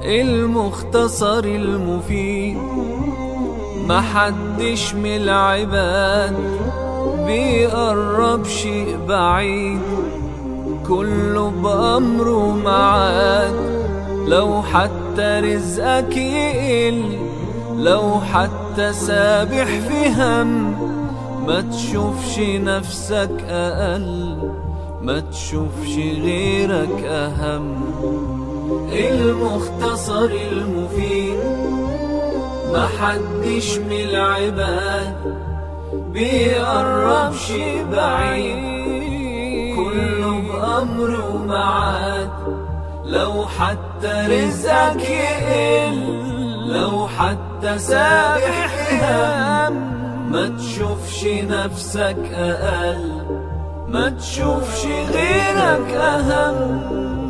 المختصر المفيد. محدش من العباد بيقرب شيء بعيد، كله بأمره معاد. لو حتى رزقك يقل، لو حتى سابح في هم، ما تشوفش نفسك أقل، ما تشوفش غيرك أهم. المختصر المفيد. محدش من العباد بيقرب شي بعيد، كله بأمره معاد. لو حتى رزقك يقل، لو حتى سابح في هم، ما تشوفش نفسك أقل، ما تشوفش غيرك أهم.